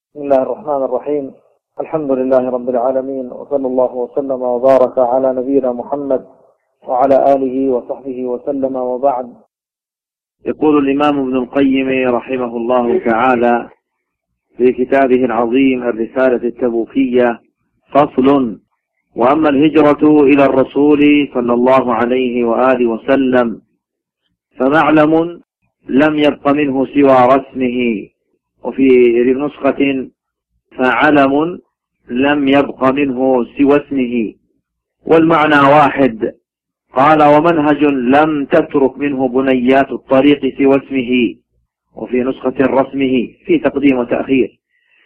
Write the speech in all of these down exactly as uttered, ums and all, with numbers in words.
بسم الله الرحمن الرحيم. الحمد لله رب العالمين، وصلى الله وسلم وبارك على نبينا محمد وعلى آله وصحبه وسلم، وبعد. يقول الإمام ابن القيم رحمه الله تعالى في كتابه العظيم الرسالة التبوكية: فصل: وأما الهجرة إلى الرسول صلى الله عليه وآله وسلم فمعلم لم يبق منه سوى رسمه، وفي نسخة فعلم لم يبق منه سوى اسمه، والمعنى واحد. قال: ومنهج لم تترك منه بنيات الطريق سوى اسمه، وفي نسخة رسمه في تقديم وتأخير.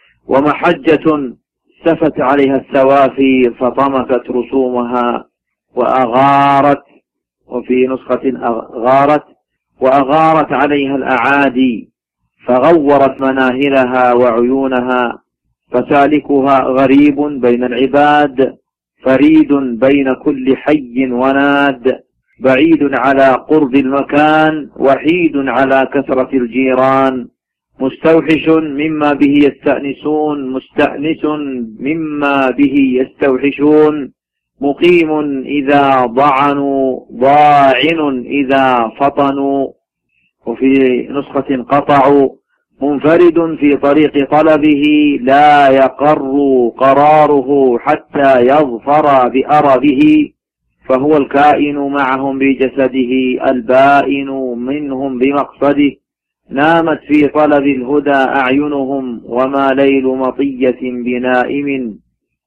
ومحجة سفت عليها السوافي فطمست رسومها وأغارت، وفي نسخة أغارت وأغارت عليها الأعادي فغورت مناهلها وعيونها، فسالكها غريب بين العباد، فريد بين كل حي وناد، بعيد على قرب المكان، وحيد على كثرة الجيران، مستوحش مما به يستأنسون، مستأنس مما به يستوحشون، مقيم إذا ضعنوا، ضاعن إذا فطنوا. وفي نسخة قطعوا: منفرد في طريق طلبه، لا يقر قراره حتى يظفر بأربه، فهو الكائن معهم بجسده، البائن منهم بمقصده، نامت في طلب الهدى أعينهم، وما ليل مطية بنائم.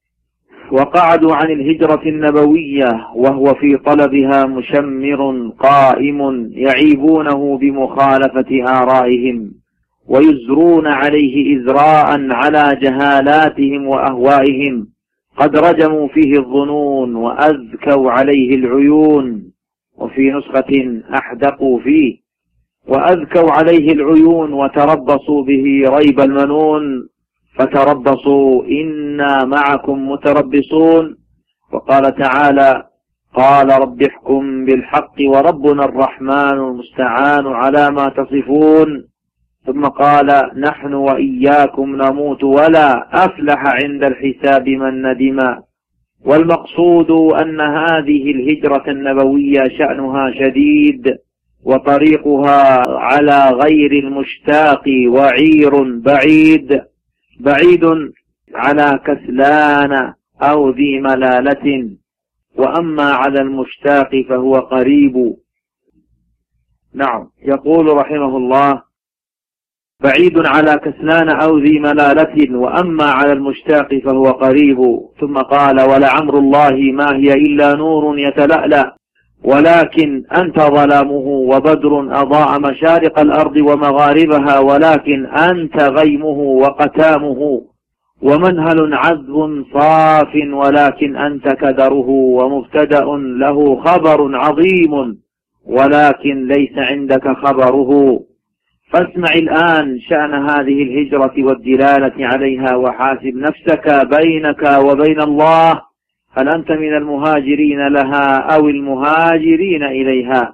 وقعدوا عن الهجرة النبوية وهو في طلبها مشمر قائم، يعيبونه بمخالفة آرائهم، ويزرون عليه إزراء على جهالاتهم وأهوائهم، قد رجموا فيه الظنون وأذكوا عليه العيون. وفي نسخة أحدقوا فيه وأذكوا عليه العيون، وتربصوا به ريب المنون، فتربصوا إنا معكم متربصون. وقال تعالى: قال رب احكم بالحق وربنا الرحمن المستعان على ما تصفون. ثم قال: نحن وإياكم نموت ولا أفلح عند الحساب من ندم. والمقصود أن هذه الهجرة النبوية شأنها شديد، وطريقها على غير المشتاق وعير بعيد، بعيد على كسلان أو ذي ملالة، وأما على المشتاق فهو قريب. نعم، يقول رحمه الله: بعيد على كسلان أو ذي ملالة، وأما على المشتاق فهو قريب. ثم قال: ولعمر الله ما هي إلا نور يتلألأ، ولكن أنت ظلامه، وبدر أضاء مشارق الأرض ومغاربها، ولكن أنت غيمه وقتامه، ومنهل عذب صاف، ولكن أنت كدره، ومبتدأ له خبر عظيم، ولكن ليس عندك خبره. فاسمع الآن شأن هذه الهجرة والدلالة عليها، وحاسب نفسك بينك وبين الله، هل أنت من المهاجرين لها أو المهاجرين إليها؟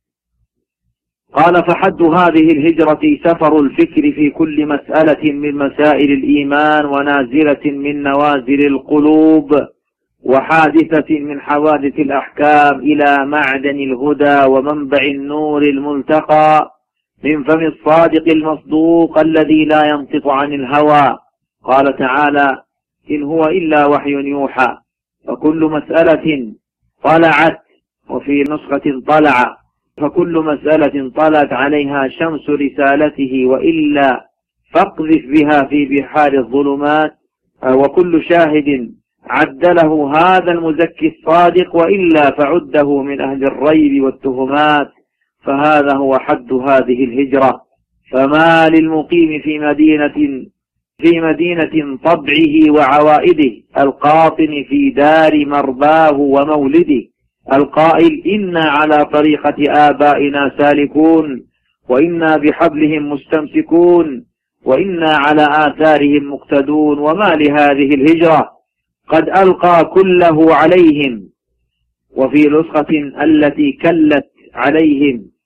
قال: فحد هذه الهجرة سفر الفكر في كل مسألة من مسائل الإيمان، ونازلة من نوازل القلوب، وحادثة من حوادث الأحكام، إلى معدن الهدى ومنبع النور الملتقى، من فم الصادق المصدوق الذي لا ينطق عن الهوى. قال تعالى: إن هو إلا وحي يوحى. فكل مسألة طلعت، وفي نسخة طلع، فكل مسألة طلعت عليها شمس رسالته، وإلا فاقذف بها في بحار الظلمات. وكل شاهد عدله هذا المزكي الصادق، وإلا فعده من أهل الريب والتهمات. فهذا هو حد هذه الهجرة. فما للمقيم في مدينة في مدينة طبعه وعوائده، القاطن في دار مرباه ومولده، القائل: إنا على طريقة آبائنا سالكون، وإنا بحبلهم مستمسكون، وإنا على آثارهم مقتدون. وما لهذه الهجرة قد ألقى كله عليهم. وفي نسخة: التي كلت عليهم.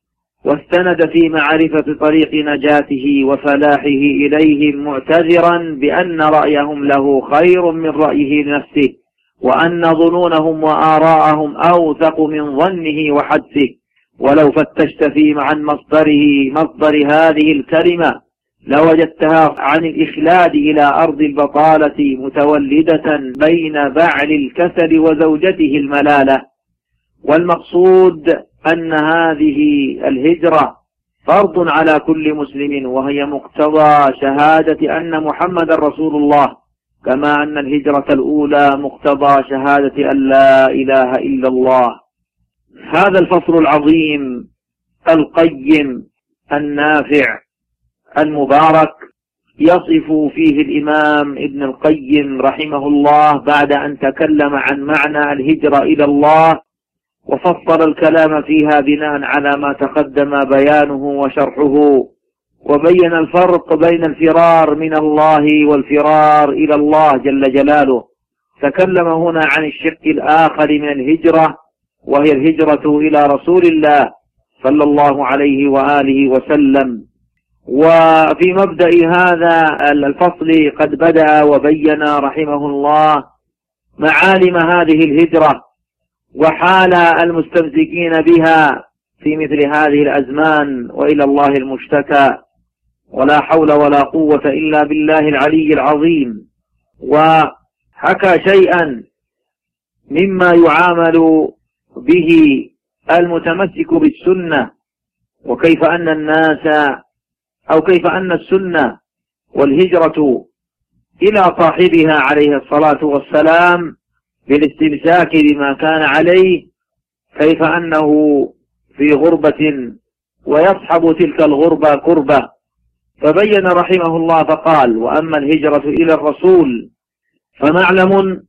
واستند في معرفة طريق نجاته وفلاحه إليهم معتذرا بأن رأيهم له خير من رأيه لنفسه، وأن ظنونهم وآراءهم أوثق من ظنه وحدسه. ولو فتشت في عن مصدره مصدر هذه الكلمة لوجدتها عن الإخلاد إلى أرض البطالة متولدة بين بعل الكسل وزوجته الملالة. والمقصود أن هذه الهجرة فرض على كل مسلم، وهي مقتضى شهادة أن محمد رسول الله، كما أن الهجرة الأولى مقتضى شهادة أن لا إله إلا الله. هذا الفصل العظيم القيم النافع المبارك يصف فيه الإمام ابن القيم رحمه الله بعد أن تكلم عن معنى الهجرة إلى الله، وفصل الكلام فيها بناء على ما تقدم بيانه وشرحه، وبين الفرق بين الفرار من الله والفرار إلى الله جل جلاله. تكلم هنا عن الشق الآخر من الهجرة، وهي الهجرة إلى رسول الله صلى الله عليه وآله وسلم. وفي مبدأ هذا الفصل قد بدأ وبين رحمه الله معالم هذه الهجرة وحال المستمسكين بها في مثل هذه الأزمان، وإلى الله المشتكى، ولا حول ولا قوة إلا بالله العلي العظيم. وحكى شيئا مما يعامل به المتمسك بالسنة، وكيف أن الناس أو كيف أن السنة والهجرة إلى صاحبها عليه الصلاة والسلام بالاستمساك بما كان عليه، كيف أنه في غربة ويصحب تلك الغربة كربة. فبين رحمه الله فقال: وأما الهجرة إلى الرسول فمعلم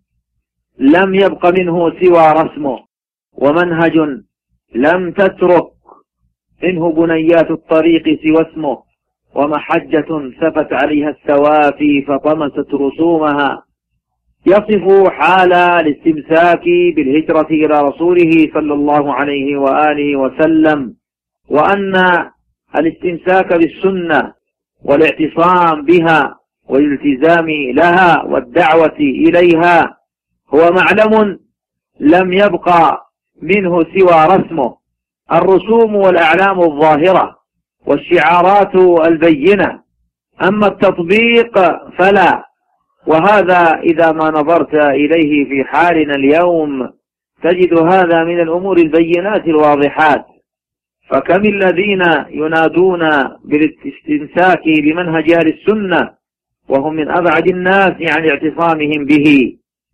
لم يبق منه سوى رسمه، ومنهج لم تترك منه بنيات الطريق سوى اسمه، ومحجة سفت عليها السوافي فطمست رسومها. يصف حال الاستمساك بالهجرة إلى رسوله صلى الله عليه وآله وسلم، وأن الاستمساك بالسنة والاعتصام بها والالتزام لها والدعوة إليها هو معلم لم يبقى منه سوى رسمه، الرسوم والأعلام الظاهرة والشعارات البينة. أما التطبيق فلا، وهذا إذا ما نظرت إليه في حالنا اليوم تجد هذا من الأمور البينات الواضحات. فكم الذين ينادون بالاستمساك بمنهج أهل السنة وهم من أبعد الناس عن اعتصامهم به،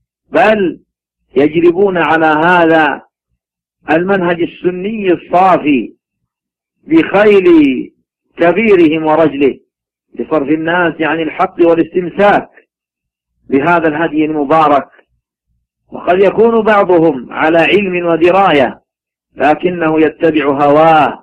بل يجلبون على هذا المنهج السني الصافي بخيل كبيرهم ورجله لصرف الناس عن الحق والاستمساك بهذا الهدي المبارك. وقد يكون بعضهم على علم ودراية لكنه يتبع هواه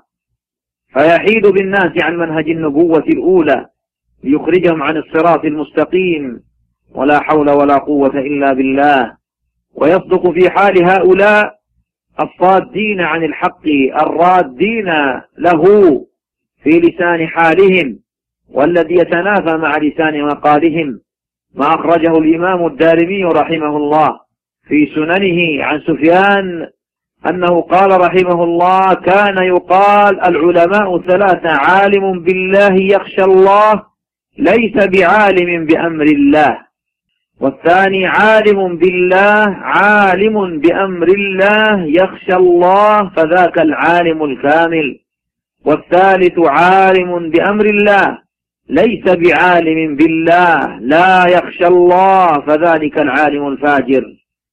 فيحيد بالناس عن منهج النبوة الأولى ليخرجهم عن الصراط المستقيم، ولا حول ولا قوة إلا بالله. ويصدق في حال هؤلاء الصادين عن الحق الرادين له في لسان حالهم، والذي يتنافى مع لسان مقالهم، ما أخرجه الإمام الدارمي رحمه الله في سننه عن سفيان أنه قال رحمه الله: كان يقال العلماء ثلاثة: عالم بالله يخشى الله ليس بعالم بأمر الله، والثاني عالم بالله عالم بأمر الله يخشى الله فذاك العالم الكامل، والثالث عالم بأمر الله ليس بعالم بالله لا يخشى الله فذلك العالم الفاجر.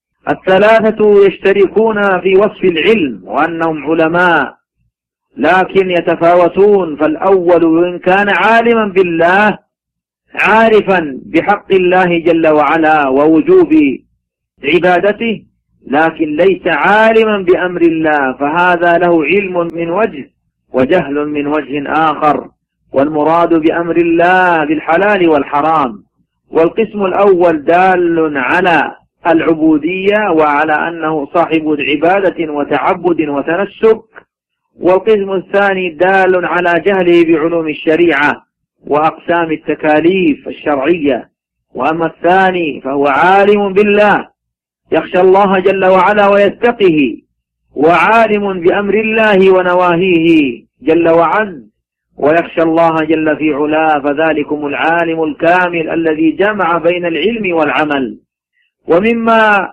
الثلاثة يشتركون في وصف العلم وأنهم علماء، لكن يتفاوتون. فالأول إن كان عالما بالله عارفا بحق الله جل وعلا ووجوب عبادته، لكن ليس عالما بأمر الله، فهذا له علم من وجه وجهل من وجه آخر، والمراد بأمر الله بالحلال والحرام. والقسم الأول دال على العبودية وعلى أنه صاحب عبادة وتعبد وتنسك، والقسم الثاني دال على جهله بعلوم الشريعة وأقسام التكاليف الشرعية. وأما الثاني فهو عالم بالله يخشى الله جل وعلا ويتقه، وعالم بأمر الله ونواهيه جل وعز ويخشى الله جل في علاه، فذلكم العالم الكامل الذي جمع بين العلم والعمل. ومما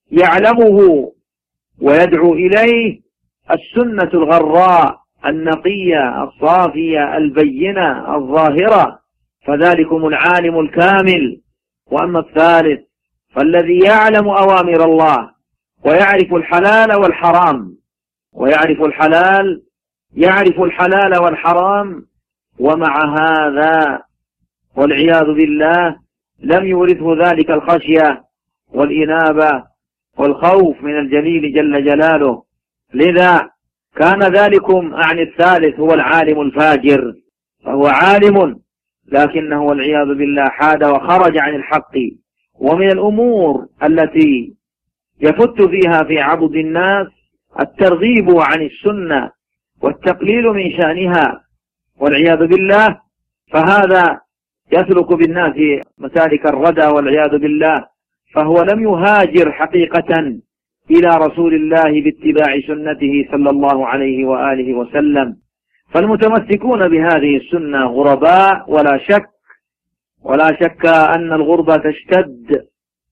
يعلمه ويدعو إليه السنة الغراء النقية الصافية البينة الظاهرة، فذلكم العالم الكامل. وأما الثالث فالذي يعلم أوامر الله ويعرف الحلال والحرام، ويعرف الحلال يعرف الحلال والحرام، ومع هذا والعياذ بالله لم يورثه ذلك الخشية والإنابة والخوف من الجليل جل جلاله. لذا كان ذلكم عن الثالث هو العالم الفاجر، فهو عالم لكنه والعياذ بالله حاد وخرج عن الحق. ومن الأمور التي يفت فيها في عبد الناس الترغيب عن السنة والتقليل من شأنها والعياذ بالله، فهذا يسلك بالناس مسالك الردى والعياذ بالله، فهو لم يهاجر حقيقة إلى رسول الله باتباع سنته صلى الله عليه وآله وسلم. فالمتمسكون بهذه السنة غرباء ولا شك، ولا شك أن الغربة تشتد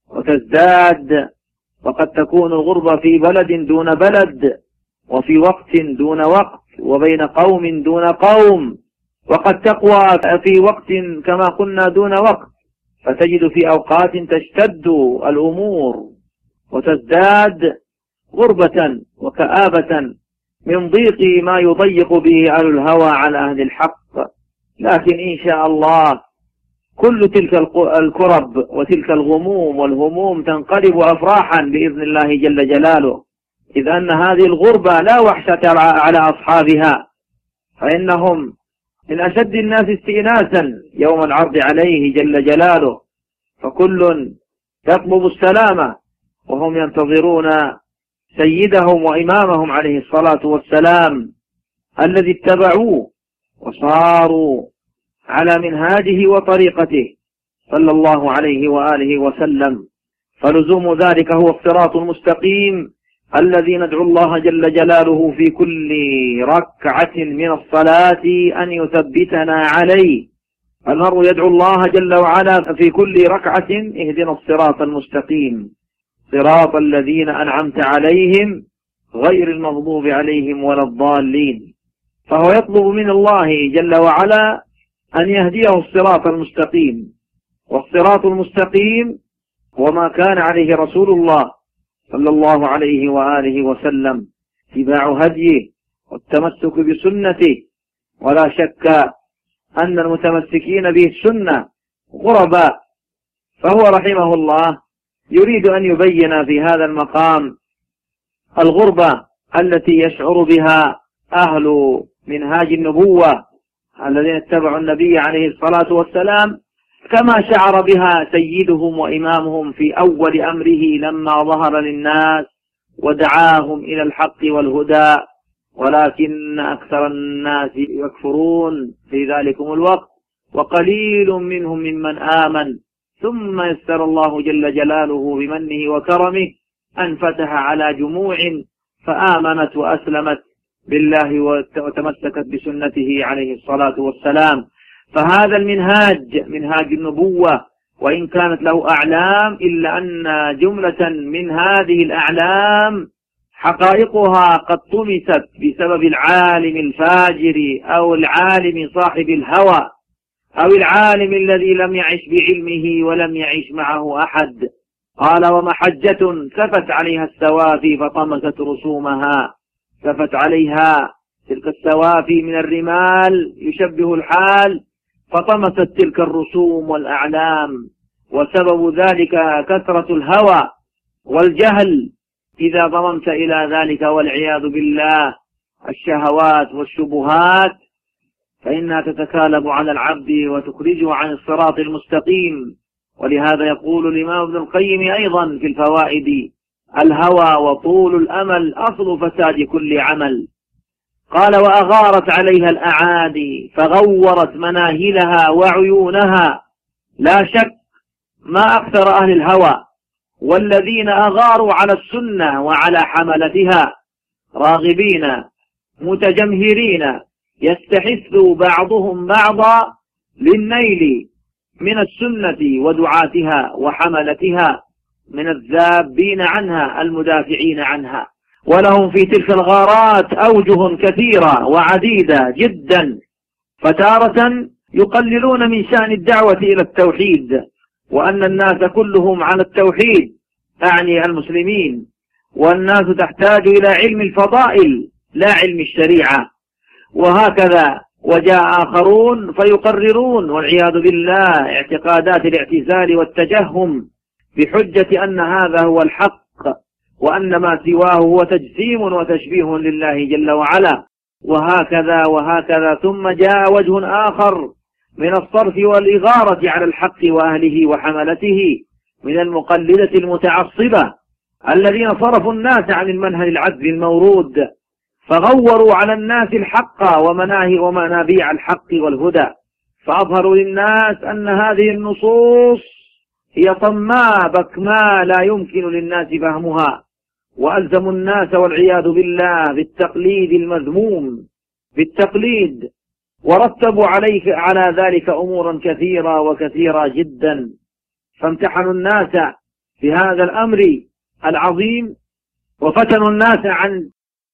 وتزداد، وقد تكون الغربة في بلد دون بلد، وفي وقت دون وقت، وبين قوم دون قوم، وقد تقوى في وقت كما قلنا دون وقت، فتجد في أوقات تشتد الأمور وتزداد غربة وكآبة من ضيق ما يضيق به أهل الهوى على أهل الحق. لكن إن شاء الله كل تلك الكرب وتلك الغموم والهموم تنقلب أفراحا بإذن الله جل جلاله، إذ أن هذه الغربة لا وحشة على أصحابها، فإنهم من أشد الناس استئناسا يوم العرض عليه جل جلاله، فكل يطلب السلامة وهم ينتظرون سيدهم وإمامهم عليه الصلاة والسلام الذي اتبعوه وصاروا على منهاجه وطريقته صلى الله عليه وآله وسلم. فلزوم ذلك هو الصراط المستقيم الذي ندعو الله جل جلاله في كل ركعة من الصلاة أن يثبتنا عليه. المرء يدعو الله جل وعلا في كل ركعة اهدنا الصراط المستقيم صراط الذين أنعمت عليهم غير المغضوب عليهم ولا الضالين. فهو يطلب من الله جل وعلا أن يهديه الصراط المستقيم، والصراط المستقيم وما كان عليه رسول الله صلى الله عليه وآله وسلم، اتباع هديه والتمسك بسنته. ولا شك أن المتمسكين به السنة غرباء، فهو رحمه الله يريد أن يبين في هذا المقام الغربة التي يشعر بها أهل منهاج النبوة الذين اتبعوا النبي عليه الصلاة والسلام، كما شعر بها سيدهم وإمامهم في أول أمره لما ظهر للناس ودعاهم إلى الحق والهدى، ولكن أكثر الناس يكفرون في ذلكم الوقت، وقليل منهم ممن آمن. ثم يسر الله جل جلاله بمنه وكرمه أن فتح على جموع فآمنت وأسلمت بالله وتمسكت بسنته عليه الصلاة والسلام. فهذا المنهاج منهاج النبوة، وإن كانت له أعلام إلا أن جملة من هذه الأعلام حقائقها قد طمست بسبب العالم الفاجر أو العالم صاحب الهوى أو العالم الذي لم يعش بعلمه ولم يعش معه أحد. قال ومحجة سفت عليها السوافي فطمست رسومها، سفت عليها تلك السوافي من الرمال يشبه الحال فطمست تلك الرسوم والأعلام، وسبب ذلك كثرة الهوى والجهل إذا ضممت إلى ذلك والعياذ بالله الشهوات والشبهات، فإنها تتكالب على العبد وتخرجه عن الصراط المستقيم. ولهذا يقول الإمام ابن القيم أيضا في الفوائد: الهوى وطول الأمل أصل فساد كل عمل. قال وأغارت عليها الأعادي فغورت مناهلها وعيونها. لا شك ما أكثر أهل الهوى والذين أغاروا على السنة وعلى حملتها راغبين متجمهرين يستحث بعضهم بعضا للنيل من السنة ودعاتها وحملتها من الذابين عنها المدافعين عنها. ولهم في تلك الغارات أوجه كثيرة وعديدة جدا، فتارة يقللون من شأن الدعوة إلى التوحيد وأن الناس كلهم على التوحيد، أعني المسلمين، والناس تحتاج إلى علم الفضائل لا علم الشريعة. وهكذا وجاء آخرون فيقررون والعياذ بالله اعتقادات الاعتزال والتجهم بحجة أن هذا هو الحق وأن ما سواه هو تجسيم وتشبيه لله جل وعلا، وهكذا وهكذا. ثم جاء وجه آخر من الصرف والإغارة على الحق وأهله وحملته من المقلدة المتعصبة الذين صرفوا الناس عن المنهج العذب المورود، فغوروا على الناس الحق ومناهي ومنابيع الحق والهدى، فأظهروا للناس أن هذه النصوص هي صماء بكماء لا يمكن للناس فهمها، وألزموا الناس والعياذ بالله بالتقليد المذموم بالتقليد، ورتبوا عليك على ذلك أمورا كثيرة وكثيرة جدا، فامتحنوا الناس في هذا الأمر العظيم وفتنوا الناس عن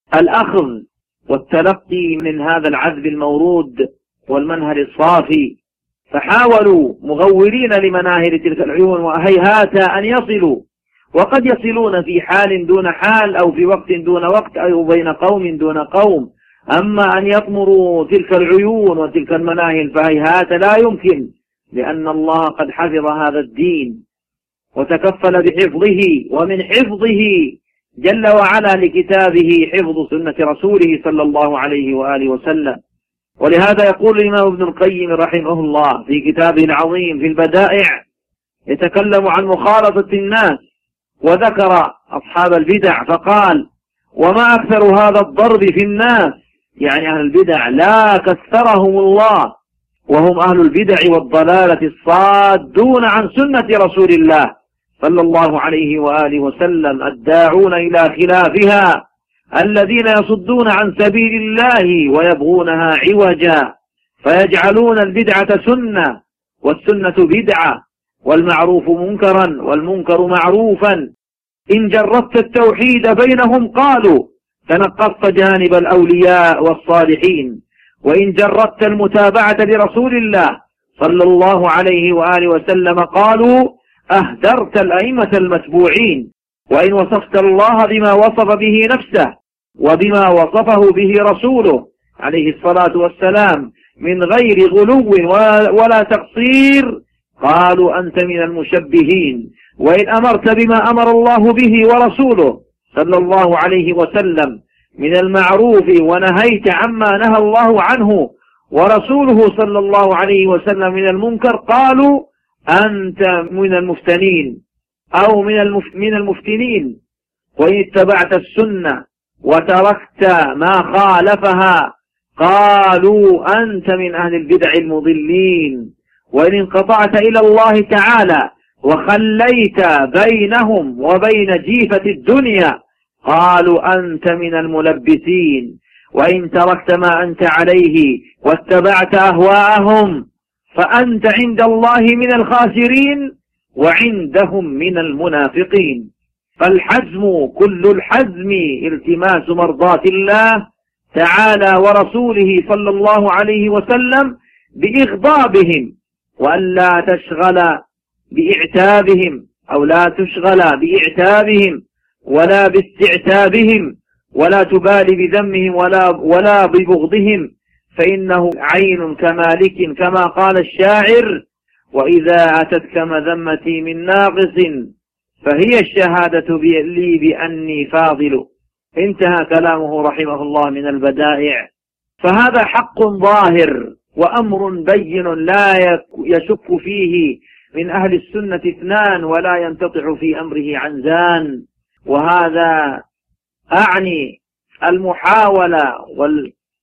الأخذ والتلقي من هذا العذب المورود والمنهل الصافي، فحاولوا مغورين لمناهل تلك العيون وهيهات أن يصلوا، وقد يصلون في حال دون حال أو في وقت دون وقت أو بين قوم دون قوم، أما أن يطمروا تلك العيون وتلك المناهل فهيهات لا يمكن، لأن الله قد حفظ هذا الدين وتكفل بحفظه، ومن حفظه جل وعلا لكتابه حفظ سنة رسوله صلى الله عليه وآله وسلم. ولهذا يقول الإمام ابن القيم رحمه الله في كتابه العظيم في البدائع يتكلم عن مخالطة الناس، وذكر أصحاب البدع فقال وما أكثر هذا الضرب في الناس، يعني أهل البدع لا كثرهم الله، وهم أهل البدع والضلالة الصادون عن سنة رسول الله صلى الله عليه وآله وسلم الداعون إلى خلافها، الذين يصدون عن سبيل الله ويبغونها عوجا، فيجعلون البدعة سنة والسنة بدعة والمعروف منكرا والمنكر معروفا. إن جردت التوحيد بينهم قالوا تنقصت جانب الأولياء والصالحين، وإن جردت المتابعة لرسول الله صلى الله عليه وآله وسلم قالوا أهدرت الأئمة المتبوعين. وإن وصفت الله بما وصف به نفسه وبما وصفه به رسوله عليه الصلاة والسلام من غير غلو ولا تقصير قالوا أنت من المشبهين. وإن أمرت بما أمر الله به ورسوله صلى الله عليه وسلم من المعروف ونهيت عما نهى الله عنه ورسوله صلى الله عليه وسلم من المنكر قالوا أنت من المفتنين أو من من المفتنين. وإن اتبعت السنة وتركت ما خالفها قالوا أنت من أهل البدع المضلين. وإن انقطعت إلى الله تعالى وخليت بينهم وبين جيفة الدنيا قالوا أنت من الملبسين. وإن تركت ما أنت عليه واتبعت أهواءهم فأنت عند الله من الخاسرين وعندهم من المنافقين. فالحزم كل الحزم التماس مرضاة الله تعالى ورسوله صلى الله عليه وسلم بإغضابهم، وألا تشغل بإعتابهم أو لا تشغل بإعتابهم ولا باستعتابهم، ولا تبالي بذمهم ولا, ولا ببغضهم، فإنه عين كمالك كما قال الشاعر وإذا أتتك مذمتي من ناقص فهي الشهادة لي بأني فاضل. انتهى كلامه رحمه الله من البدائع. فهذا حق ظاهر وأمر بين لا يشك فيه من أهل السنة اثنان ولا ينتطع في أمره عنزان. وهذا أعني المحاولة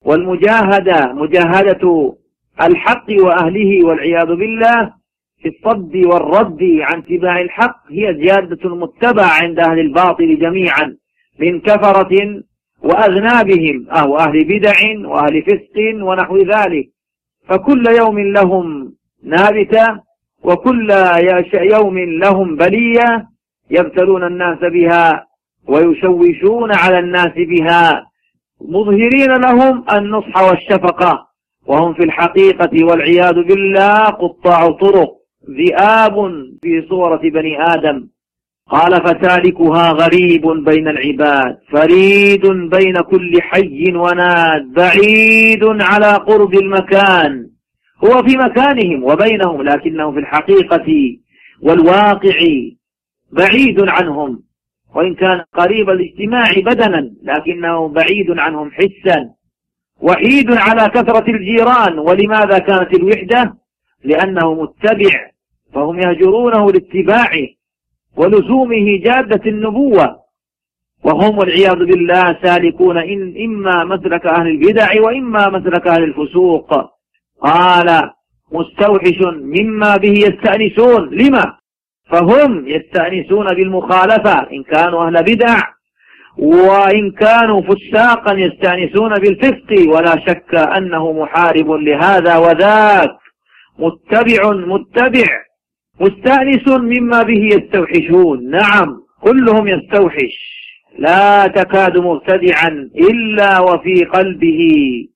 والمجاهدة مجاهدة الحق وأهله والعياذ بالله في الصد والرد عن اتباع الحق هي زيادة المتبع عند أهل الباطل جميعا من كفرة وأذنابهم أو أهل بدع وأهل فسق ونحو ذلك، فكل يوم لهم نابتة وكل يوم لهم بلية يبتلون الناس بها ويشوشون على الناس بها مظهرين لهم النصح والشفقة، وهم في الحقيقة والعياذ بالله قطاع طرق ذئاب في صورة بني آدم. قال فتالكها غريب بين العباد فريد بين كل حي وناد بعيد على قرب المكان، هو في مكانهم وبينهم لكنه في الحقيقة والواقع بعيد عنهم، وإن كان قريب الاجتماع بدنا لكنه بعيد عنهم حسا، وحيد على كثرة الجيران. ولماذا كانت الوحدة؟ لأنه متبع فهم يهجرونه لاتباعه ولزومه جادة النبوة، وهم والعياذ بالله سالكون إن إما مسلك أهل البدع وإما مسلك أهل الفسوق. قال مستوحش مما به يستأنسون، لما؟ فهم يستأنسون بالمخالفة إن كانوا أهل بدع، وإن كانوا فساقا يستأنسون بالفسق، ولا شك أنه محارب لهذا وذاك، متبع متبع مستأنس مما به يستوحشون. نعم كلهم يستوحش، لا تكاد مبتدعا إلا وفي قلبه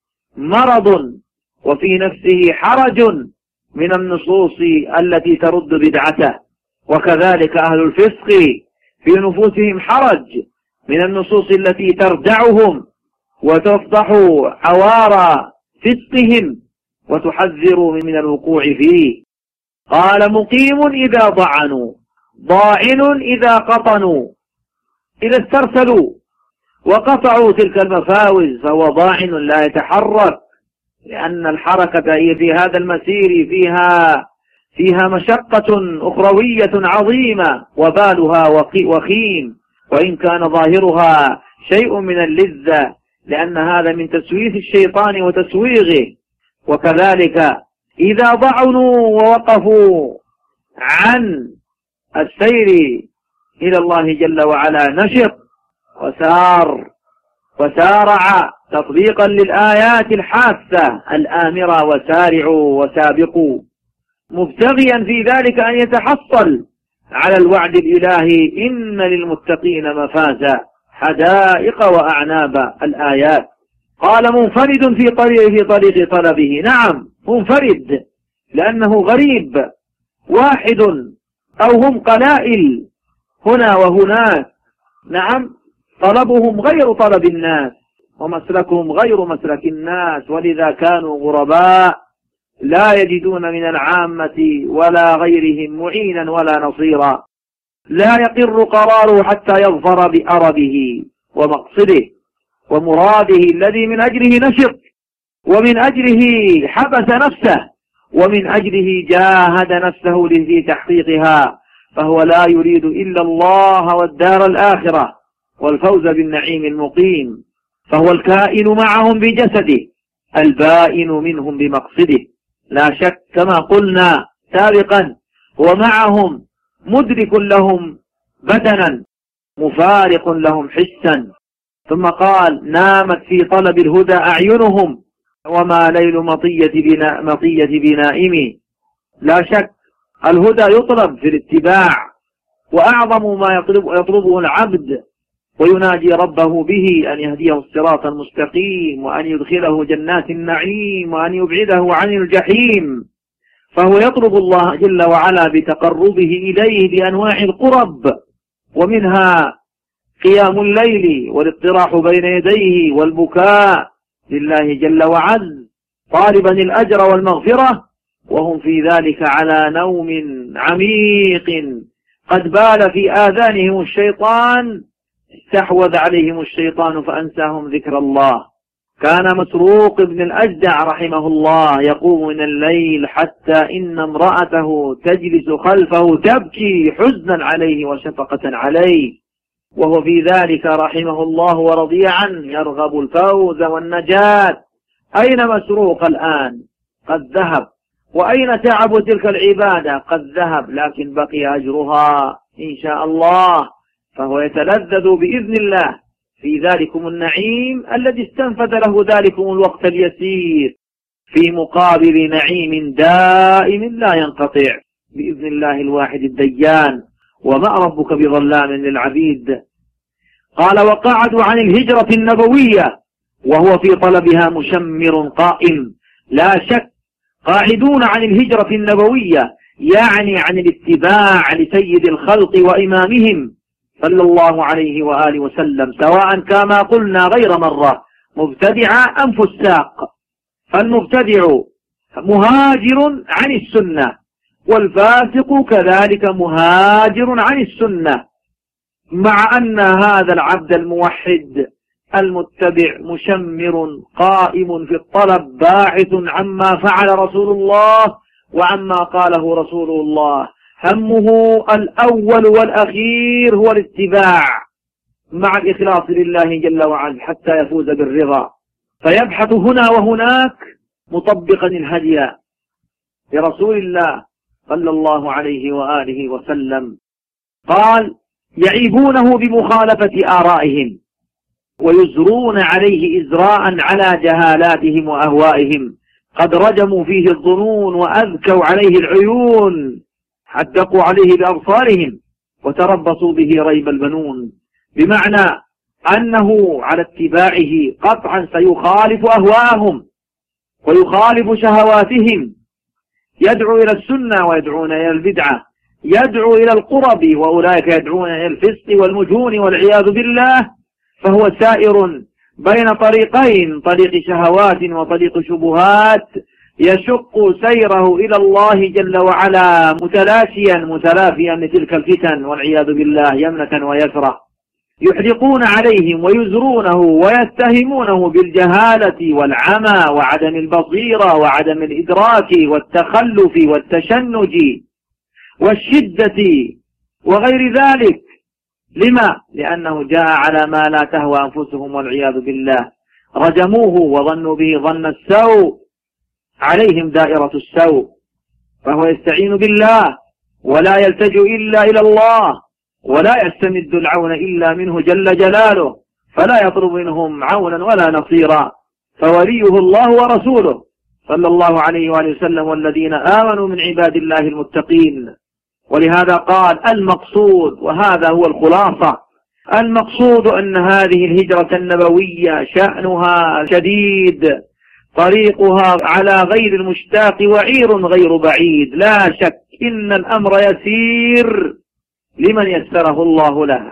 مرض وفي نفسه حرج من النصوص التي ترد بدعته، وكذلك أهل الفسق في نفوسهم حرج من النصوص التي تردعهم وتفضح عوار فسقهم وتحذر من الوقوع فيه. قال مقيم إذا ضعنوا ضاعن إذا قطنوا، إذا استرسلوا وقطعوا تلك المفاوز فهو ضاعن لا يتحرك، لأن الحركة هي في هذا المسير فيها فيها مشقة أخروية عظيمة وبالها وخيم، وإن كان ظاهرها شيء من اللذة لأن هذا من تسويف الشيطان وتسويغه. وكذلك إذا ضعنوا ووقفوا عن السير إلى الله جل وعلا نشط وسار وسارع تطبيقا للآيات الحاثة الآمرة وسارعوا وسابقوا، مبتغيا في ذلك أن يتحصل على الوعد الإلهي إن للمتقين مفازا حدائق وأعناب الآيات. قال منفرد في طريق في طريق طلبه، نعم منفرد لأنه غريب واحد أو هم قلائل هنا وهناك، نعم طلبهم غير طلب الناس ومسلكهم غير مسلك الناس، ولذا كانوا غرباء لا يجدون من العامة ولا غيرهم معينا ولا نصيرا، لا يقر قراره حتى يظفر بأربه ومقصده ومراده الذي من أجله نشط ومن أجله حبس نفسه ومن أجله جاهد نفسه في تحقيقها، فهو لا يريد إلا الله والدار الآخرة والفوز بالنعيم المقيم، فهو الكائن معهم بجسده البائن منهم بمقصده، لا شك كما قلنا سابقا هو معهم مدرك لهم بدنا مفارق لهم حسا. ثم قال نامت في طلب الهدى أعينهم وما ليل مطية بنا مطية بنائم. لا شك الهدى يطلب في الاتباع، وأعظم ما يطلب يطلبه العبد ويناجي ربه به أن يهديه الصراط المستقيم وأن يدخله جنات النعيم وأن يبعده عن الجحيم، فهو يطلب الله جل وعلا بتقربه إليه بأنواع القرب، ومنها قيام الليل والاطراح بين يديه والبكاء لله جل وعز طالبا الأجر والمغفرة، وهم في ذلك على نوم عميق قد بال في آذانهم الشيطان، استحوذ عليهم الشيطان فأنساهم ذكر الله. كان مسروق بن الأجدع رحمه الله يقوم من الليل حتى إن امرأته تجلس خلفه تبكي حزنا عليه وشفقة عليه، وهو في ذلك رحمه الله ورضي عنه يرغب الفوز والنجاة أين مسروق الآن؟ قد ذهب. وأين تعب تلك العبادة؟ قد ذهب، لكن بقي أجرها إن شاء الله، فهو يتلذذ بإذن الله في ذلكم النعيم الذي استنفذ له ذلكم الوقت اليسير في مقابل نعيم دائم لا ينقطع بإذن الله الواحد الديان. وما ربك بظلام للعبيد. قال: وقعدوا عن الهجرة النبوية وهو في طلبها مشمر قائم. لا شك قاعدون عن الهجرة النبوية يعني عن الاتباع لسيد الخلق وإمامهم صلى الله عليه وآله وسلم، سواء كما قلنا غير مرة مبتدع أم فساق. فالمبتدع مهاجر عن السنة، والفاسق كذلك مهاجر عن السنة، مع أن هذا العبد الموحد المتبع مشمر قائم في الطلب باحث عما فعل رسول الله وعما قاله رسول الله، همه الأول والأخير هو الاتباع مع الإخلاص لله جل وعلا حتى يفوز بالرضا، فيبحث هنا وهناك مطبقا الهدي لرسول الله صلى الله عليه وآله وسلم. قال: يعيبونه بمخالفة آرائهم ويزرون عليه إزراء على جهالاتهم وأهوائهم، قد رجموا فيه الظنون وأذكوا عليه العيون، حدقوا عليه بأبصارهم وتربصوا به ريب البنون، بمعنى أنه على اتباعه قطعا سيخالف أهواءهم ويخالف شهواتهم، يدعو إلى السنة ويدعون إلى البدعة، يدعو إلى القرب وأولئك يدعون إلى الفسق والمجون والعياذ بالله. فهو سائر بين طريقين، طريق شهوات وطريق شبهات، يشق سيره إلى الله جل وعلا متلاشيا متلافيا لتلك الفتن والعياذ بالله يمنة ويسرة. يحرقون عليهم ويزرونه ويتهمونه بالجهالة والعمى وعدم البصيرة وعدم الإدراك والتخلف والتشنج والشدة وغير ذلك. لما؟ لأنه جاء على ما لا تهوى أنفسهم والعياذ بالله. رجموه وظنوا به ظن السوء، عليهم دائرة السوء، فهو يستعين بالله ولا يلتجئ إلا إلى الله ولا يستمد العون إلا منه جل جلاله، فلا يطلب منهم عونا ولا نصيرا، فوليه الله ورسوله صلى الله عليه وآله وسلم والذين آمنوا من عباد الله المتقين. ولهذا قال: المقصود، وهذا هو الخلاصة، المقصود أن هذه الهجرة النبوية شأنها شديد، طريقها على غير المشتاق وعير غير بعيد. لا شك إن الأمر يسير لمن يسره الله له،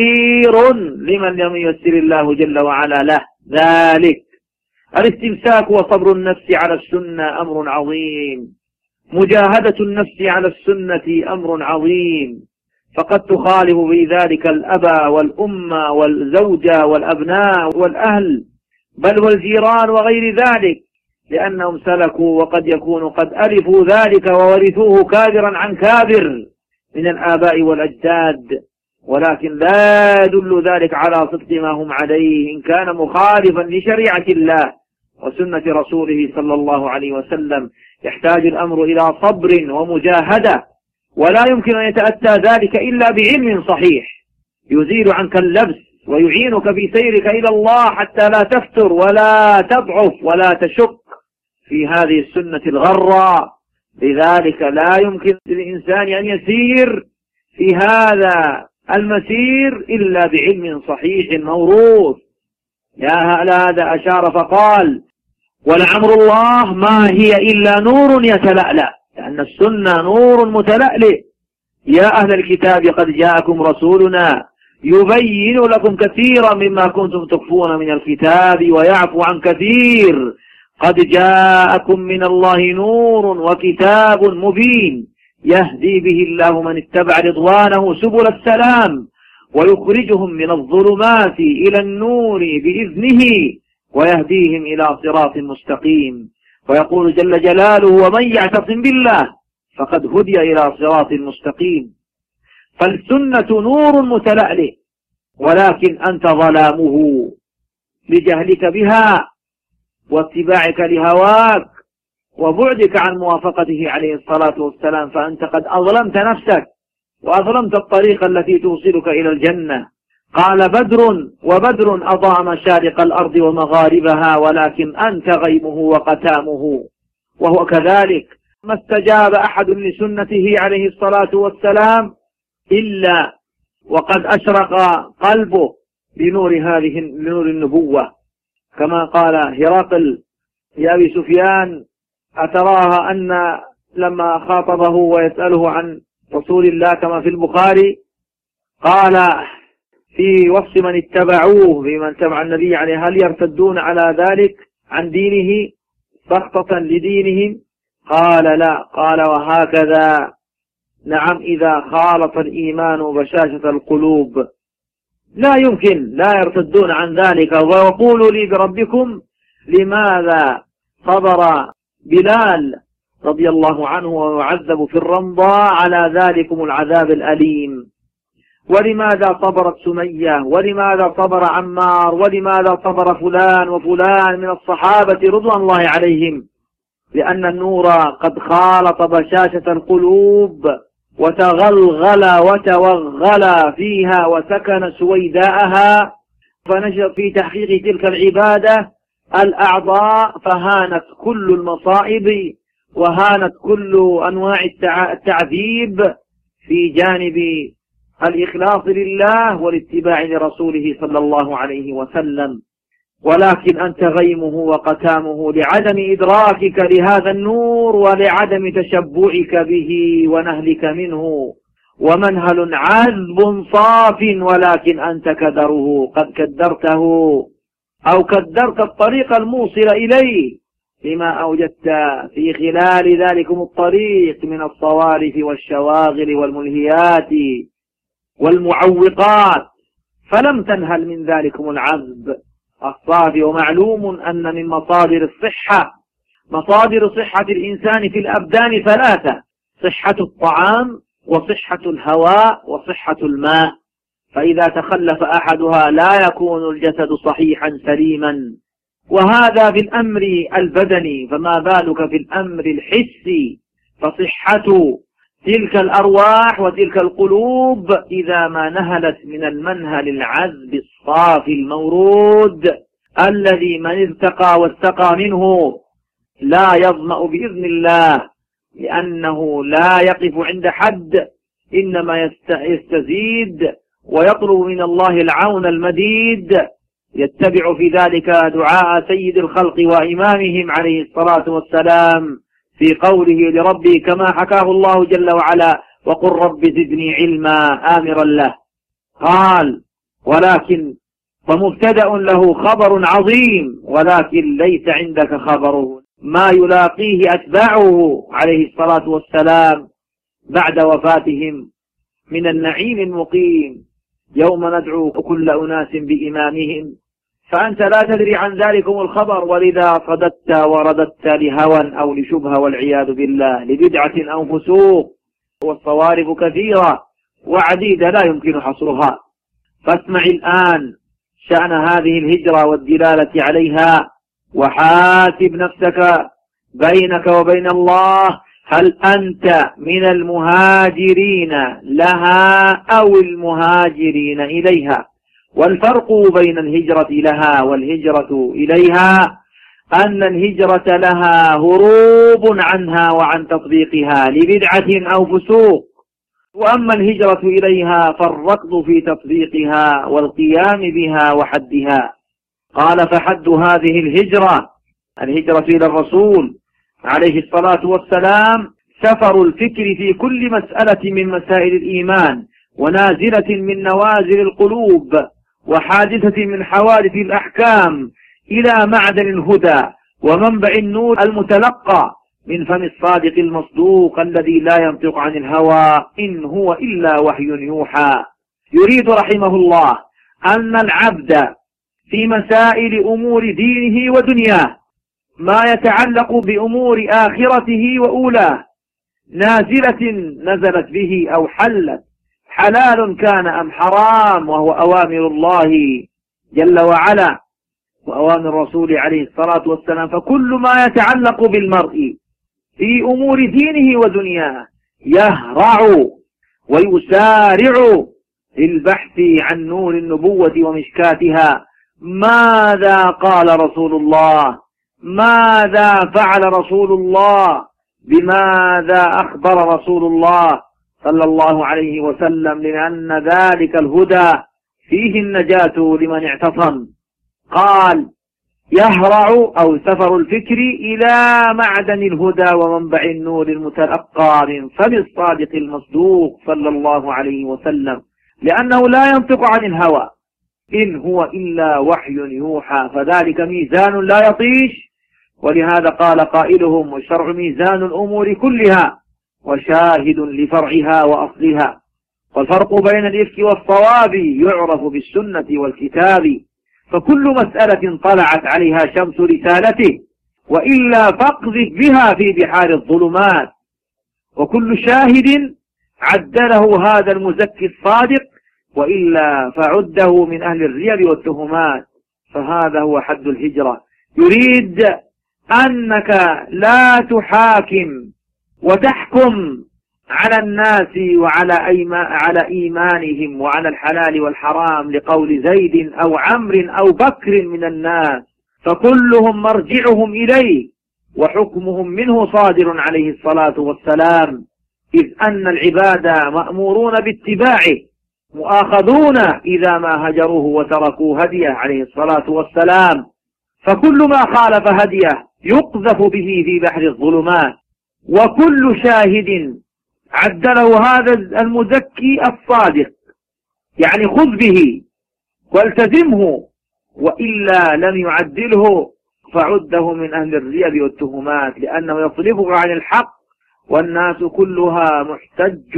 عسير لمن لم ييسر الله جل وعلا له ذلك. الاستمساك وصبر النفس على السنة أمر عظيم، مجاهدة النفس على السنة أمر عظيم، فقد تخالف في ذلك الأبا والأمة والزوجة والأبناء والأهل بل والجيران وغير ذلك، لأنهم سلكوا وقد يكونوا قد ألفوا ذلك وورثوه كابرا عن كابر من الآباء والأجداد، ولكن لا يدل ذلك على صدق ما هم عليه إن كان مخالفا لشريعة الله وسنة رسوله صلى الله عليه وسلم. يحتاج الأمر إلى صبر ومجاهدة، ولا يمكن أن يتأتى ذلك إلا بعلم صحيح يزيل عنك اللبس ويعينك في سيرك إلى الله حتى لا تفتر ولا تضعف ولا تشك في هذه السنة الغراء. لذلك لا يمكن للإنسان أن يسير في هذا المسير إلا بعلم صحيح موروث. يا هذا أشار فقال: ولعمر الله ما هي إلا نور يتلألأ، لأن السنة نور متلألئ. يا أهل الكتاب قد جاءكم رسولنا يبين لكم كثيرا مما كنتم تخفون من الكتاب ويعفو عن كثير، قد جاءكم من الله نور وكتاب مبين يهدي به الله من اتبع رضوانه سبل السلام ويخرجهم من الظلمات إلى النور بإذنه ويهديهم إلى صراط مستقيم. ويقول جل جلاله: ومن يعتصم بالله فقد هدي إلى صراط مستقيم. فالسنة نور ولكن أنت ظلامه لجهلك بها واتباعك لهواك وبعدك عن موافقته عليه الصلاة والسلام، فأنت قد أظلمت نفسك وأظلمت الطريق التي توصلك إلى الجنة. قال بدر وبدر أضاء مشارق الأرض ومغاربها ولكن أنت غيمه وقتامه. وهو كذلك، ما استجاب أحد لسنته عليه الصلاة والسلام إلا وقد أشرق قلبه بنور هذه بنور النبوة، كما قال هرقل لأبي سفيان: أتراها أن لما خاطبه ويسأله عن رسول الله كما في البخاري قال في وصف من اتبعوه بمن تبع النبي عليه: هل يرتدون على ذلك عن دينه سخطة لدينهم؟ قال لا. قال وهكذا نعم إذا خالط الإيمان بشاشة القلوب لا يمكن، لا يرتدون عن ذلك. وقولوا لي بربكم لماذا صبر بلال رضي الله عنه ويعذب في الرمضاء على ذلكم العذاب الأليم؟ ولماذا صبرت سمية؟ ولماذا صبر عمار؟ ولماذا صبر فلان وفلان من الصحابة رضوان الله عليهم؟ لأن النور قد خالط بشاشة القلوب وتغلغل وتوغل فيها وسكن سويداءها، فنشط في تحقيق تلك العبادة الأعضاء، فهانت كل المصائب وهانت كل أنواع التعذيب في جانب الإخلاص لله والاتباع لرسوله صلى الله عليه وسلم. ولكن أنت غيمه وقتامه لعدم إدراكك لهذا النور ولعدم تشبعك به ونهلك منه، ومنهل عذب صاف ولكن أنت كدره، قد كدرته أو كدرت الطريق الموصل إليه لما أوجدت في خلال ذلكم الطريق من الصوارف والشواغل والملهيات والمعوقات، فلم تنهل من ذلكم العذب الصافي. ومعلوم أن من مصادر الصحة مصادر صحة الإنسان في الأبدان ثلاثة: صحة الطعام وصحة الهواء وصحة الماء، فإذا تخلف أحدها لا يكون الجسد صحيحا سليما. وهذا في الأمر البدني، فما بالك في الأمر الحسي؟ فصحة تلك الأرواح وتلك القلوب إذا ما نهلت من المنهل العذب الصافي المورود الذي من ارتقى واستقى منه لا يظمأ بإذن الله، لأنه لا يقف عند حد، إنما يستزيد ويطلب من الله العون المديد. يتبع في ذلك دعاء سيد الخلق وإمامهم عليه الصلاة والسلام في قوله لربي كما حكاه الله جل وعلا: وقل رب زدني علما، آمرا له. قال: ولكن فمبتدأ له خبر عظيم، ولكن ليس عندك خبره ما يلاقيه أتباعه عليه الصلاة والسلام بعد وفاتهم من النعيم المقيم يوم ندعو كل أناس بإمامهم، فأنت لا تدري عن ذلكم الخبر، ولذا صددت ورددت لهوى أو لشبهة والعياذ بالله، لبدعة أو فسوق، والصوارف كثيرة وعديدة لا يمكن حصرها. فاسمع الآن شأن هذه الهجرة والدلالة عليها، وحاسب نفسك بينك وبين الله، هل أنت من المهاجرين لها أو المهاجرين إليها؟ والفرق بين الهجرة لها والهجرة إليها أن الهجرة لها هروب عنها وعن تطبيقها لبدعة أو فسوق، وأما الهجرة إليها فالركض في تطبيقها والقيام بها وحدها. قال: فحد هذه الهجرة الهجرة إلى الرسول عليه الصلاة والسلام سفر الفكر في كل مسألة من مسائل الإيمان، ونازلة من نوازل القلوب، وحادثة من حوادث الأحكام، إلى معدن الهدى ومنبع النور المتلقى من فم الصادق المصدوق الذي لا ينطق عن الهوى إن هو إلا وحي يوحى. يريد رحمه الله أن العبد في مسائل أمور دينه ودنياه ما يتعلق بأمور آخرته وأولاه، نازلة نزلت به أو حلت، حلال كان أم حرام، وهو أوامر الله جل وعلا وأوامر الرسول عليه الصلاة والسلام. فكل ما يتعلق بالمرء في أمور دينه ودنياه يهرع ويسارع في البحث عن نور النبوة ومشكاتها. ماذا قال رسول الله؟ ماذا فعل رسول الله؟ بماذا أخبر رسول الله صلى الله عليه وسلم؟ لأن ذلك الهدى فيه النجاة لمن اعتصم. قال يهرع أو سفر الفكر إلى معدن الهدى ومنبع النور المتلقى من فم الصادق المصدوق صلى الله عليه وسلم، لأنه لا ينطق عن الهوى إن هو إلا وحي يوحى، فذلك ميزان لا يطيش. ولهذا قال قائلهم: والشرع ميزان الأمور كلها وشاهد لفرعها وأصلها، والفرق بين الإفك والصواب يعرف بالسنة والكتاب، فكل مسألة طلعت عليها شمس رسالته، وإلا فاقذف بها في بحار الظلمات. وكل شاهد عدله هذا المزكي الصادق، وإلا فعده من أهل الريب والتهمات. فهذا هو حد الهجرة. يريد أنك لا تحاكم وتحكم على الناس وعلى أيما على إيمانهم وعلى الحلال والحرام لقول زيد أو عمرو أو بكر من الناس، فكلهم مرجعهم إليه وحكمهم منه صادر عليه الصلاة والسلام، إذ أن العباد مأمورون باتباعه مؤاخذون إذا ما هجروه وتركوا هديه عليه الصلاة والسلام. فكل ما خالف هديه يقذف به في بحر الظلمات. وكل شاهد عدله هذا المزكي الصادق يعني خذ به والتزمه، وإلا لم يعدله فعده من أهل الريب والتهمات، لأنه يصرفك عن الحق، والناس كلها محتج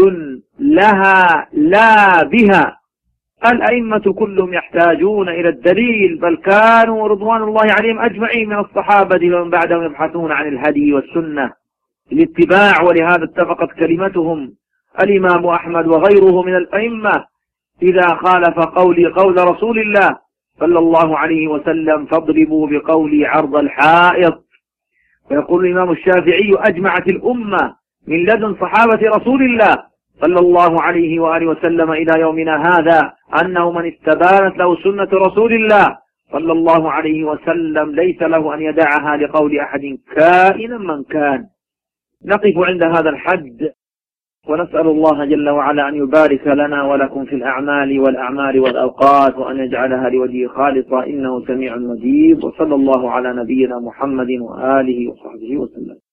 لها لا بها. الأئمة كلهم يحتاجون إلى الدليل، بل كانوا رضوان الله عليهم أجمعين من الصحابة ومن بعدهم يبحثون عن الهدي والسنة الاتباع. ولهذا اتفقت كلمتهم الإمام أحمد وغيره من الأئمة إذا خالف قولي قول رسول الله صلى الله عليه وسلم فاضربوا بقولي عرض الحائط. ويقول الإمام الشافعي أجمعت الأمة من لدن صحابة رسول الله صلى الله عليه وآله وسلم إلى يومنا هذا أنه من استبانت له سنة رسول الله صلى الله عليه وسلم ليس له أن يدعها لقول أحد كائنا من كان. نقف عند هذا الحد، ونسأل الله جل وعلا أن يبارك لنا ولكم في الأعمال والأعمال والأوقات، وأن يجعلها لوجهه خالصة إنه سميع مجيب. وصلى الله على نبينا محمد وآله وصحبه وسلم.